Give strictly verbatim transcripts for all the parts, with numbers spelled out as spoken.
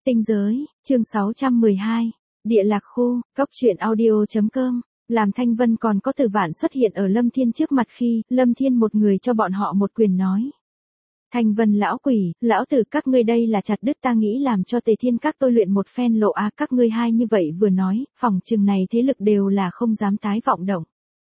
Tinh giới, chương sáu trăm mười hai, Địa Lạc Khu, Cốc truyện audio chấm com. Làm Thanh Vân còn có Tử Vạn xuất hiện ở Lâm Thiên trước mặt khi, Lâm Thiên một người cho bọn họ một quyền nói. Thanh Vân lão quỷ, lão tử các ngươi đây là chặt đứt ta nghĩ làm cho Tề Thiên các tôi luyện một phen lộ a các ngươi hai như vậy vừa nói, phòng chừng này thế lực đều là không dám tái vọng động.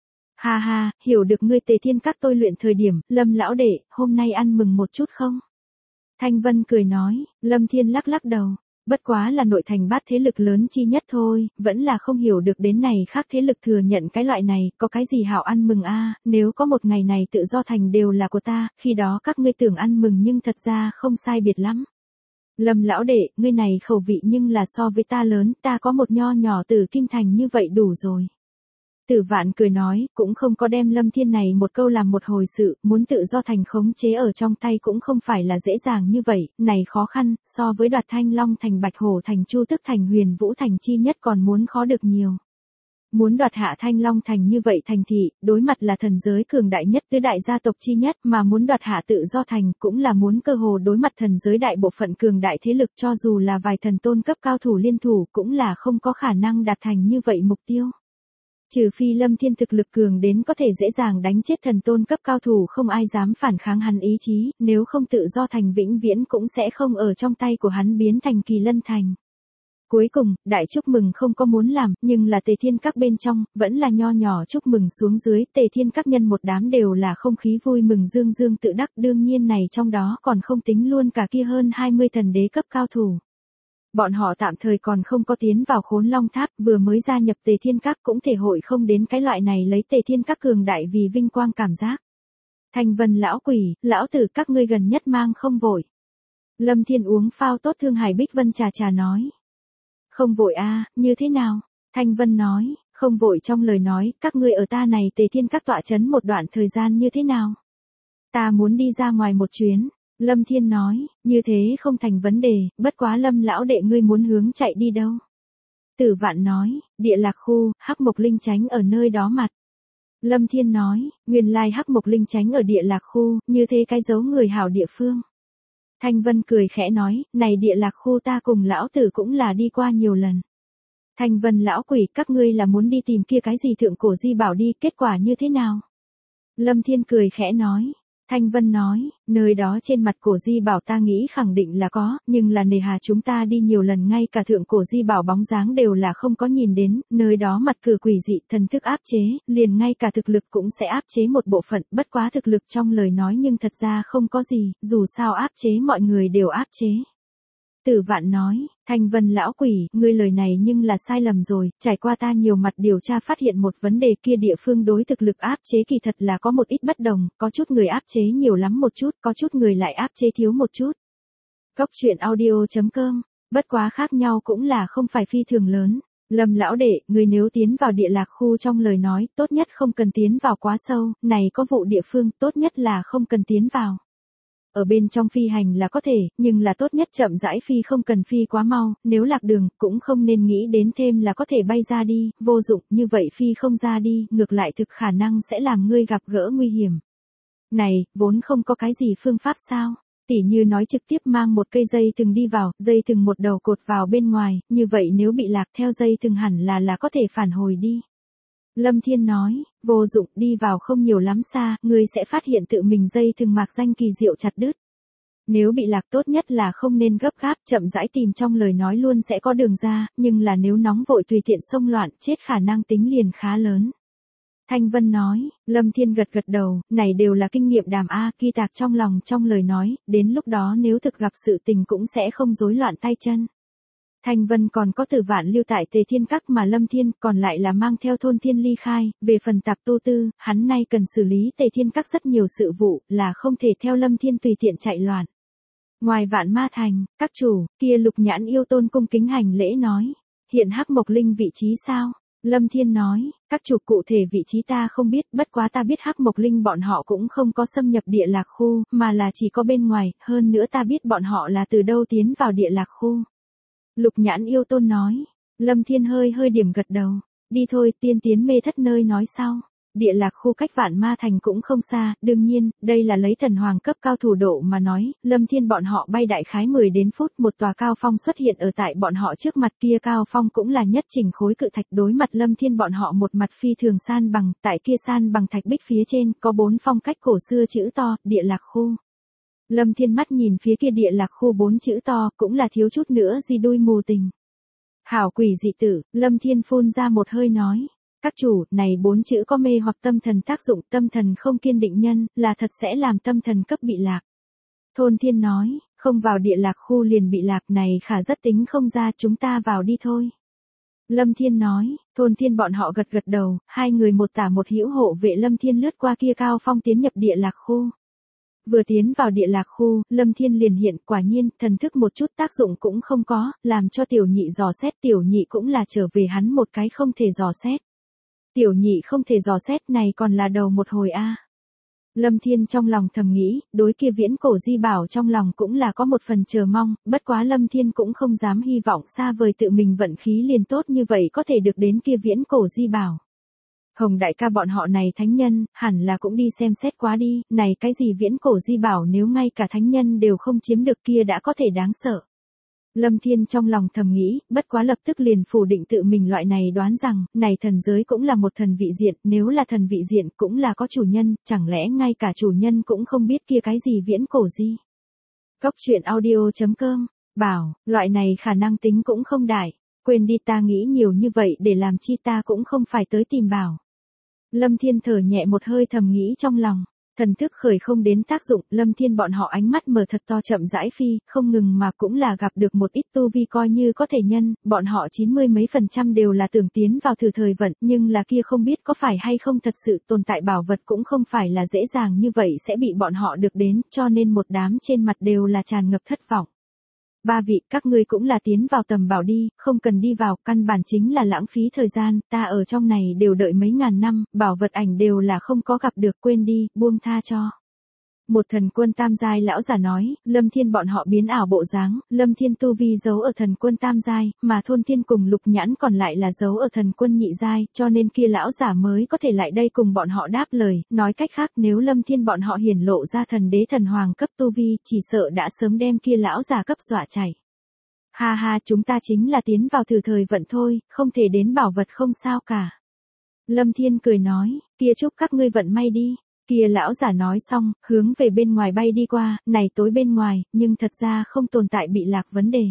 Ha ha, hiểu được ngươi Tề Thiên các tôi luyện thời điểm, Lâm lão đệ, hôm nay ăn mừng một chút không? Thanh Vân cười nói, Lâm Thiên lắc lắc đầu. Bất quá là nội thành bát thế lực lớn chi nhất thôi, vẫn là không hiểu được đến này khác thế lực thừa nhận cái loại này, có cái gì hảo ăn mừng a nếu có một ngày này tự do thành đều là của ta, khi đó các ngươi tưởng ăn mừng nhưng thật ra không sai biệt lắm. Lâm lão đệ, ngươi này khẩu vị nhưng là so với ta lớn, ta có một nho nhỏ Tử Kim Thành như vậy đủ rồi. Tử Vạn cười nói, cũng không có đem Lâm Thiên này một câu làm một hồi sự, muốn tự do thành khống chế ở trong tay cũng không phải là dễ dàng như vậy, này khó khăn, so với đoạt Thanh Long thành Bạch Hổ thành Chu Tức thành Huyền Vũ thành chi nhất còn muốn khó được nhiều. Muốn đoạt hạ Thanh Long thành như vậy thành thị, đối mặt là thần giới cường đại nhất tứ đại gia tộc chi nhất, mà muốn đoạt hạ tự do thành cũng là muốn cơ hồ đối mặt thần giới đại bộ phận cường đại thế lực, cho dù là vài thần tôn cấp cao thủ liên thủ cũng là không có khả năng đạt thành như vậy mục tiêu. Trừ phi Lâm Thiên thực lực cường đến có thể dễ dàng đánh chết thần tôn cấp cao thủ không ai dám phản kháng hắn ý chí, nếu không tự do thành vĩnh viễn cũng sẽ không ở trong tay của hắn biến thành Kỳ Lân thành. Cuối cùng, đại chúc mừng không có muốn làm, nhưng là Tề Thiên các bên trong, vẫn là nho nhỏ chúc mừng xuống dưới, Tề Thiên các nhân một đám đều là không khí vui mừng dương dương tự đắc, đương nhiên này trong đó còn không tính luôn cả kia hơn hai mươi thần đế cấp cao thủ. Bọn họ tạm thời còn không có tiến vào Khốn Long Tháp, vừa mới gia nhập Tề Thiên Các cũng thể hội không đến cái loại này lấy Tề Thiên Các cường đại vì vinh quang cảm giác. Thanh Vân lão quỷ, lão tử các ngươi gần nhất mang không vội. Lâm Thiên uống phao tốt Thương Hải Bích Vân trà trà nói. Không vội a, như thế nào? Thanh Vân nói, không vội trong lời nói, các ngươi ở ta này Tề Thiên Các tọa chấn một đoạn thời gian như thế nào? Ta muốn đi ra ngoài một chuyến. Lâm Thiên nói, như thế không thành vấn đề, bất quá Lâm lão đệ ngươi muốn hướng chạy đi đâu? Tử Vạn nói, Địa Lạc Khu, Hắc Mộc Linh tránh ở nơi đó mặt. Lâm Thiên nói, nguyên lai Hắc Mộc Linh tránh ở Địa Lạc Khu, như thế cái dấu người hảo địa phương. Thanh Vân cười khẽ nói, này Địa Lạc Khu ta cùng lão tử cũng là đi qua nhiều lần. Thanh Vân lão quỷ, các ngươi là muốn đi tìm kia cái gì thượng cổ di bảo đi, kết quả như thế nào? Lâm Thiên cười khẽ nói. Thanh Vân nói, nơi đó trên mặt cổ di bảo ta nghĩ khẳng định là có, nhưng là nề hà chúng ta đi nhiều lần ngay cả thượng cổ di bảo bóng dáng đều là không có nhìn đến, nơi đó mặt cử quỷ dị, thần thức áp chế, liền ngay cả thực lực cũng sẽ áp chế một bộ phận, bất quá thực lực trong lời nói nhưng thật ra không có gì, dù sao áp chế mọi người đều áp chế. Tử Vạn nói, Thanh Vân lão quỷ, ngươi lời này nhưng là sai lầm rồi, trải qua ta nhiều mặt điều tra phát hiện một vấn đề kia địa phương đối thực lực áp chế kỳ thật là có một ít bất đồng, có chút người áp chế nhiều lắm một chút, có chút người lại áp chế thiếu một chút. Cốc truyện audio chấm com, bất quá khác nhau cũng là không phải phi thường lớn. Lâm lão đệ, người nếu tiến vào Địa Lạc Khu trong lời nói, tốt nhất không cần tiến vào quá sâu, này có vụ địa phương, tốt nhất là không cần tiến vào. Ở bên trong phi hành là có thể, nhưng là tốt nhất chậm rãi phi không cần phi quá mau, nếu lạc đường, cũng không nên nghĩ đến thêm là có thể bay ra đi, vô dụng, như vậy phi không ra đi, ngược lại thực khả năng sẽ làm ngươi gặp gỡ nguy hiểm. Này, vốn không có cái gì phương pháp sao? Tỉ như nói trực tiếp mang một cây dây thừng đi vào, dây thừng một đầu cột vào bên ngoài, như vậy nếu bị lạc theo dây thừng hẳn là là có thể phản hồi đi. Lâm Thiên nói, vô dụng, đi vào không nhiều lắm xa, ngươi sẽ phát hiện tự mình dây thừng mạc danh kỳ diệu chặt đứt. Nếu bị lạc tốt nhất là không nên gấp gáp, chậm rãi tìm trong lời nói luôn sẽ có đường ra, nhưng là nếu nóng vội tùy tiện xông loạn, chết khả năng tính liền khá lớn. Thanh Vân nói, Lâm Thiên gật gật đầu, này đều là kinh nghiệm đàm A, ghi tạc trong lòng trong lời nói, đến lúc đó nếu thực gặp sự tình cũng sẽ không rối loạn tay chân. Thanh Vân còn có Tử Vạn lưu tại Tề Thiên Các mà Lâm Thiên còn lại là mang theo Thôn Thiên ly khai, về phần Tạp Tu Tư, hắn nay cần xử lý Tề Thiên Các rất nhiều sự vụ, là không thể theo Lâm Thiên tùy tiện chạy loạn. Ngoài Vạn Ma Thành, các chủ, kia Lục Nhãn Yêu Tôn cung kính hành lễ nói, hiện Hắc Mộc Linh vị trí sao? Lâm Thiên nói, các chủ cụ thể vị trí ta không biết, bất quá ta biết Hắc Mộc Linh bọn họ cũng không có xâm nhập Địa Lạc Khu, mà là chỉ có bên ngoài, hơn nữa ta biết bọn họ là từ đâu tiến vào Địa Lạc Khu. Lục Nhãn Yêu Tôn nói, Lâm Thiên hơi hơi điểm gật đầu, đi thôi, tiên tiến mê thất nơi nói sau. Địa lạc khu cách Vạn Ma Thành cũng không xa, đương nhiên, đây là lấy thần hoàng cấp cao thủ độ mà nói, Lâm Thiên bọn họ bay đại khái mười đến phút một tòa cao phong xuất hiện ở tại bọn họ trước mặt kia cao phong cũng là nhất chỉnh khối cự thạch đối mặt Lâm Thiên bọn họ một mặt phi thường san bằng, tại kia san bằng thạch bích phía trên có bốn phong cách cổ xưa chữ to, địa lạc khu. Lâm Thiên mắt nhìn phía kia địa lạc khu bốn chữ to, cũng là thiếu chút nữa gì đuôi mù tình. Hảo quỷ dị tử, Lâm Thiên phun ra một hơi nói. Các chủ, này bốn chữ có mê hoặc tâm thần tác dụng, tâm thần không kiên định nhân, là thật sẽ làm tâm thần cấp bị lạc. Thôn Thiên nói, không vào địa lạc khu liền bị lạc này khả rất tính không ra, chúng ta vào đi thôi. Lâm Thiên nói, Thôn Thiên bọn họ gật gật đầu, hai người một tả một hữu hộ vệ Lâm Thiên lướt qua kia cao phong tiến nhập địa lạc khu. Vừa tiến vào địa lạc khu, Lâm Thiên liền hiện, quả nhiên, thần thức một chút tác dụng cũng không có, làm cho tiểu nhị dò xét, tiểu nhị cũng là trở về hắn một cái không thể dò xét. Tiểu nhị không thể dò xét này còn là đầu một hồi a. Lâm Thiên trong lòng thầm nghĩ, đối kia viễn cổ di bảo trong lòng cũng là có một phần chờ mong, bất quá Lâm Thiên cũng không dám hy vọng xa vời tự mình vận khí liền tốt như vậy có thể được đến kia viễn cổ di bảo. Hồng đại ca bọn họ này thánh nhân, hẳn là cũng đi xem xét quá đi, này cái gì viễn cổ di bảo nếu ngay cả thánh nhân đều không chiếm được kia đã có thể đáng sợ. Lâm Thiên trong lòng thầm nghĩ, bất quá lập tức liền phủ định tự mình loại này đoán rằng, này thần giới cũng là một thần vị diện, nếu là thần vị diện cũng là có chủ nhân, chẳng lẽ ngay cả chủ nhân cũng không biết kia cái gì viễn cổ gì. Cốc truyện audio chấm com, bảo, loại này khả năng tính cũng không đại, quên đi ta nghĩ nhiều như vậy để làm chi ta cũng không phải tới tìm bảo. Lâm Thiên thở nhẹ một hơi thầm nghĩ trong lòng. Thần thức khởi không đến tác dụng, Lâm Thiên bọn họ ánh mắt mở thật to chậm rãi phi, không ngừng mà cũng là gặp được một ít tu vi coi như có thể nhân, bọn họ chín mươi mấy phần trăm đều là tưởng tiến vào thử thời vận, nhưng là kia không biết có phải hay không thật sự tồn tại bảo vật cũng không phải là dễ dàng như vậy sẽ bị bọn họ được đến, cho nên một đám trên mặt đều là tràn ngập thất vọng. Ba vị, các ngươi cũng là tiến vào tầm bảo đi, không cần đi vào, căn bản chính là lãng phí thời gian, ta ở trong này đều đợi mấy ngàn năm, bảo vật ảnh đều là không có gặp được, quên đi, buông tha cho. Một thần quân tam giai lão giả nói, Lâm Thiên bọn họ biến ảo bộ dáng, Lâm Thiên tu vi giấu ở thần quân tam giai, mà Thôn Thiên cùng Lục Nhãn còn lại là giấu ở thần quân nhị giai, cho nên kia lão giả mới có thể lại đây cùng bọn họ đáp lời, nói cách khác nếu Lâm Thiên bọn họ hiển lộ ra thần đế thần hoàng cấp tu vi, chỉ sợ đã sớm đem kia lão giả cấp dọa chạy. Ha ha, chúng ta chính là tiến vào thử thời vận thôi, không thể đến bảo vật không sao cả. Lâm Thiên cười nói, kia chúc các ngươi vận may đi. Kia lão giả nói xong, hướng về bên ngoài bay đi qua, này tối bên ngoài, nhưng thật ra không tồn tại bị lạc vấn đề.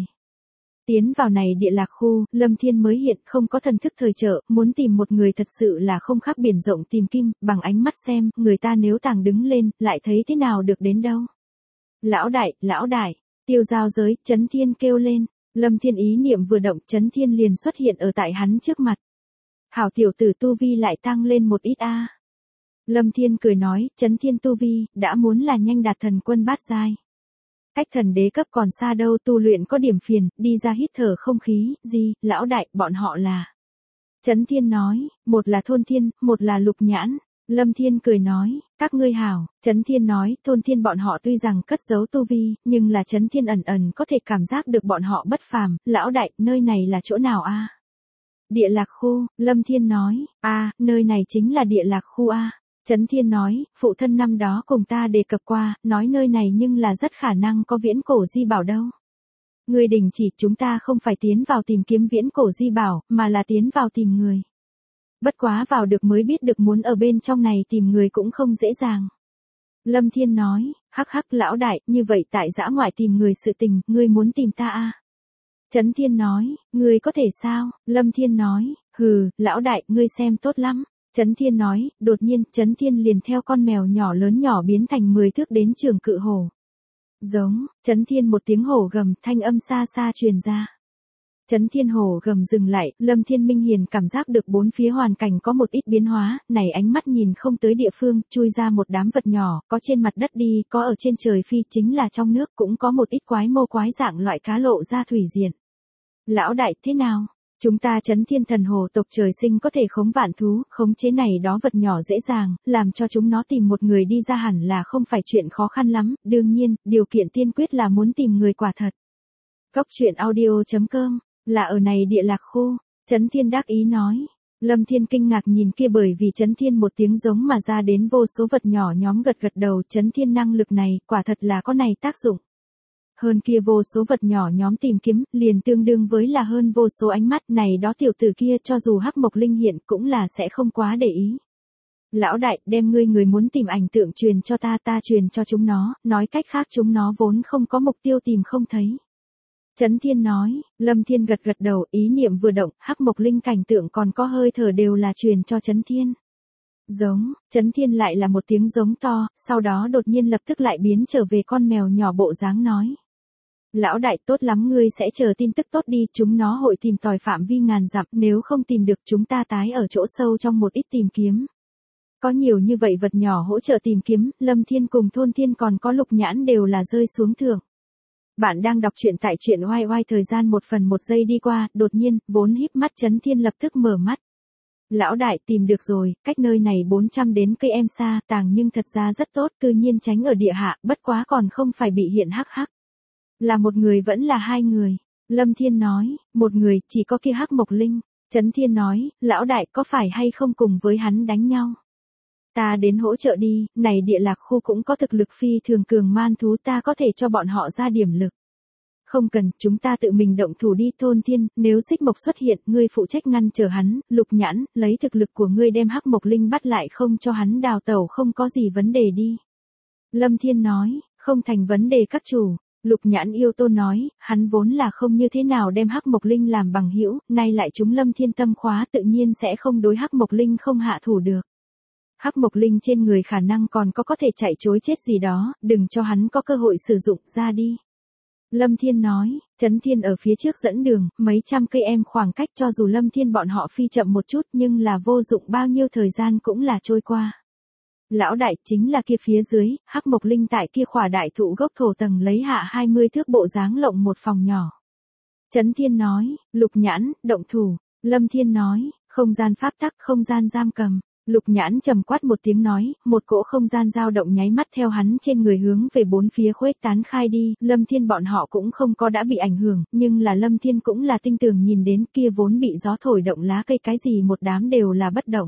Tiến vào này địa lạc khu, Lâm Thiên mới hiện không có thần thức thời trợ, muốn tìm một người thật sự là không khác biển rộng tìm kim, bằng ánh mắt xem, người ta nếu tàng đứng lên, lại thấy thế nào được đến đâu. Lão đại, lão đại, tiêu giao giới, Chấn Thiên kêu lên, Lâm Thiên ý niệm vừa động, Chấn Thiên liền xuất hiện ở tại hắn trước mặt. Hảo tiểu tử tu vi lại tăng lên một ít a. Lâm Thiên cười nói, Chấn Thiên tu vi, đã muốn là nhanh đạt thần quân bát giai. Cách thần đế cấp còn xa đâu, tu luyện có điểm phiền, đi ra hít thở không khí, gì, lão đại, bọn họ là. Chấn Thiên nói, một là Thôn Thiên, một là Lục Nhãn. Lâm Thiên cười nói, các ngươi hảo, Chấn Thiên nói, Thôn Thiên bọn họ tuy rằng cất giấu tu vi, nhưng là Chấn Thiên ẩn ẩn có thể cảm giác được bọn họ bất phàm, lão đại, nơi này là chỗ nào a? Địa lạc khu, Lâm Thiên nói, a, nơi này chính là địa lạc khu a. Chấn Thiên nói, phụ thân năm đó cùng ta đề cập qua, nói nơi này nhưng là rất khả năng có viễn cổ di bảo đâu. Người đình chỉ, chúng ta không phải tiến vào tìm kiếm viễn cổ di bảo, mà là tiến vào tìm người. Bất quá vào được mới biết được muốn ở bên trong này tìm người cũng không dễ dàng. Lâm Thiên nói, hắc hắc lão đại, như vậy tại dã ngoại tìm người sự tình, ngươi muốn tìm ta à? Chấn Thiên nói, ngươi có thể sao? Lâm Thiên nói, hừ, lão đại, ngươi xem tốt lắm. Chấn Thiên nói, đột nhiên, Chấn Thiên liền theo con mèo nhỏ lớn nhỏ biến thành mười thước đến trường cự hổ. Giống, Chấn Thiên một tiếng hổ gầm, thanh âm xa xa truyền ra. Chấn Thiên hổ gầm dừng lại, Lâm Thiên Minh Hiền cảm giác được bốn phía hoàn cảnh có một ít biến hóa, này ánh mắt nhìn không tới địa phương, chui ra một đám vật nhỏ, có trên mặt đất đi, có ở trên trời phi, chính là trong nước, cũng có một ít quái mô quái dạng loại cá lộ ra thủy diện. Lão đại, thế nào? Chúng ta Chấn Thiên thần hồ tộc trời sinh có thể khống vạn thú, khống chế này đó vật nhỏ dễ dàng, làm cho chúng nó tìm một người đi ra hẳn là không phải chuyện khó khăn lắm, đương nhiên, điều kiện tiên quyết là muốn tìm người quả thật. Cốc truyện audio chấm com, là ở này địa lạc khu, Chấn Thiên đắc ý nói. Lâm Thiên kinh ngạc nhìn kia bởi vì Chấn Thiên một tiếng giống mà ra đến vô số vật nhỏ nhóm gật gật đầu. Chấn Thiên năng lực này quả thật là có này tác dụng. Hơn kia vô số vật nhỏ nhóm tìm kiếm, liền tương đương với là hơn vô số ánh mắt này đó tiểu tử kia cho dù Hắc Mộc Linh hiện cũng là sẽ không quá để ý. Lão đại, đem ngươi người muốn tìm ảnh tượng truyền cho ta, ta truyền cho chúng nó, nói cách khác chúng nó vốn không có mục tiêu tìm không thấy. Chấn Thiên nói, Lâm Thiên gật gật đầu, ý niệm vừa động, Hắc Mộc Linh cảnh tượng còn có hơi thở đều là truyền cho Chấn Thiên. Giống, Chấn Thiên lại là một tiếng giống to, sau đó đột nhiên lập tức lại biến trở về con mèo nhỏ bộ dáng nói. Lão đại tốt lắm ngươi sẽ chờ tin tức tốt đi, chúng nó hội tìm tòi phạm vi ngàn dặm, nếu không tìm được chúng ta tái ở chỗ sâu trong một ít tìm kiếm. Có nhiều như vậy vật nhỏ hỗ trợ tìm kiếm, Lâm Thiên cùng Thôn Thiên còn có Lục Nhãn đều là rơi xuống thượng. Bạn đang đọc truyện tại truyện oai oai, thời gian một phần một giây đi qua, đột nhiên, vốn híp mắt Chấn Thiên lập tức mở mắt. Lão đại tìm được rồi, cách nơi này bốn trăm đến cây em xa, tàng nhưng thật ra rất tốt, cư nhiên tránh ở địa hạ, bất quá còn không phải bị hiện hắc hắc. Là một người vẫn là hai người. Lâm Thiên nói, một người, chỉ có kia Hắc Mộc Linh. Chấn Thiên nói, lão đại có phải hay không cùng với hắn đánh nhau? Ta đến hỗ trợ đi, này địa lạc khu cũng có thực lực phi thường cường man thú, ta có thể cho bọn họ ra điểm lực. Không cần, chúng ta tự mình động thủ đi. Thôn Thiên, nếu Xích Mộc xuất hiện, ngươi phụ trách ngăn trở hắn. Lục Nhãn, lấy thực lực của ngươi đem Hắc Mộc Linh bắt lại, không cho hắn đào tẩu, không có gì vấn đề đi. Lâm Thiên nói, không thành vấn đề các chủ. Lục Nhãn yêu tôn nói, hắn vốn là không như thế nào đem Hắc Mộc Linh làm bằng hữu, nay lại chúng Lâm Thiên tâm khóa tự nhiên sẽ không đối Hắc Mộc Linh không hạ thủ được. Hắc Mộc Linh trên người khả năng còn có có thể chạy trối chết gì đó, đừng cho hắn có cơ hội sử dụng, ra đi. Lâm Thiên nói, Chấn Thiên ở phía trước dẫn đường, mấy trăm cây em khoảng cách cho dù Lâm Thiên bọn họ phi chậm một chút nhưng là vô dụng, bao nhiêu thời gian cũng là trôi qua. Lão đại, chính là kia phía dưới, Hắc Mộc Linh tại kia khỏa đại thụ gốc thổ tầng lấy hạ hai mươi thước bộ dáng lộng một phòng nhỏ. Chấn Thiên nói, Lục Nhãn, động thủ. Lâm Thiên nói, không gian pháp tắc, không gian giam cầm. Lục Nhãn trầm quát một tiếng nói, một cỗ không gian dao động nháy mắt theo hắn trên người hướng về bốn phía khuếch tán khai đi. Lâm Thiên bọn họ cũng không có đã bị ảnh hưởng, nhưng là Lâm Thiên cũng là tinh tường nhìn đến kia vốn bị gió thổi động lá cây cái gì một đám đều là bất động.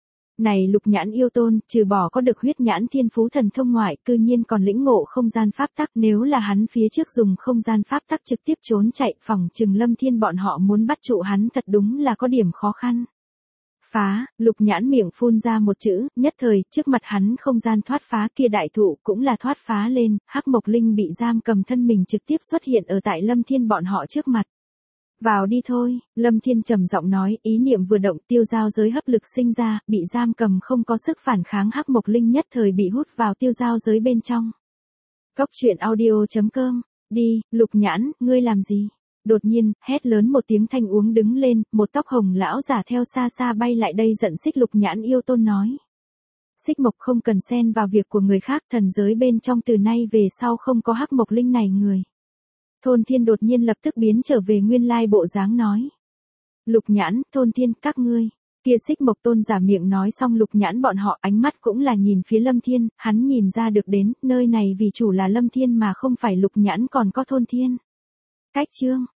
Này Lục Nhãn yêu tôn, trừ bỏ có được huyết nhãn thiên phú thần thông ngoại, cư nhiên còn lĩnh ngộ không gian pháp tắc, nếu là hắn phía trước dùng không gian pháp tắc trực tiếp trốn chạy, phòng trừng Lâm Thiên bọn họ muốn bắt trụ hắn thật đúng là có điểm khó khăn. Phá, Lục Nhãn miệng phun ra một chữ, nhất thời, trước mặt hắn không gian thoát phá, kia đại thụ cũng là thoát phá lên, Hắc Mộc Linh bị giam cầm thân mình trực tiếp xuất hiện ở tại Lâm Thiên bọn họ trước mặt. Vào đi thôi, Lâm Thiên trầm giọng nói, ý niệm vừa động, tiêu giao giới hấp lực sinh ra, bị giam cầm không có sức phản kháng, Hắc Mộc Linh nhất thời bị hút vào tiêu giao giới bên trong. Cốc truyện audio chấm com, đi, Lục Nhãn, ngươi làm gì? Đột nhiên, hét lớn một tiếng, thanh uống đứng lên, một tóc hồng lão giả theo xa xa bay lại đây giận xích Lục Nhãn yêu tôn nói. Xích Mộc không cần xen vào việc của người khác, thần giới bên trong từ nay về sau không có Hắc Mộc Linh này người. Thôn Thiên đột nhiên lập tức biến trở về nguyên lai bộ dáng nói. Lục Nhãn, Thôn Thiên, các ngươi. Kia Xích Mộc tôn giả miệng nói xong, Lục Nhãn bọn họ ánh mắt cũng là nhìn phía Lâm Thiên, hắn nhìn ra được đến, nơi này vì chủ là Lâm Thiên mà không phải Lục Nhãn còn có Thôn Thiên. Cách chương.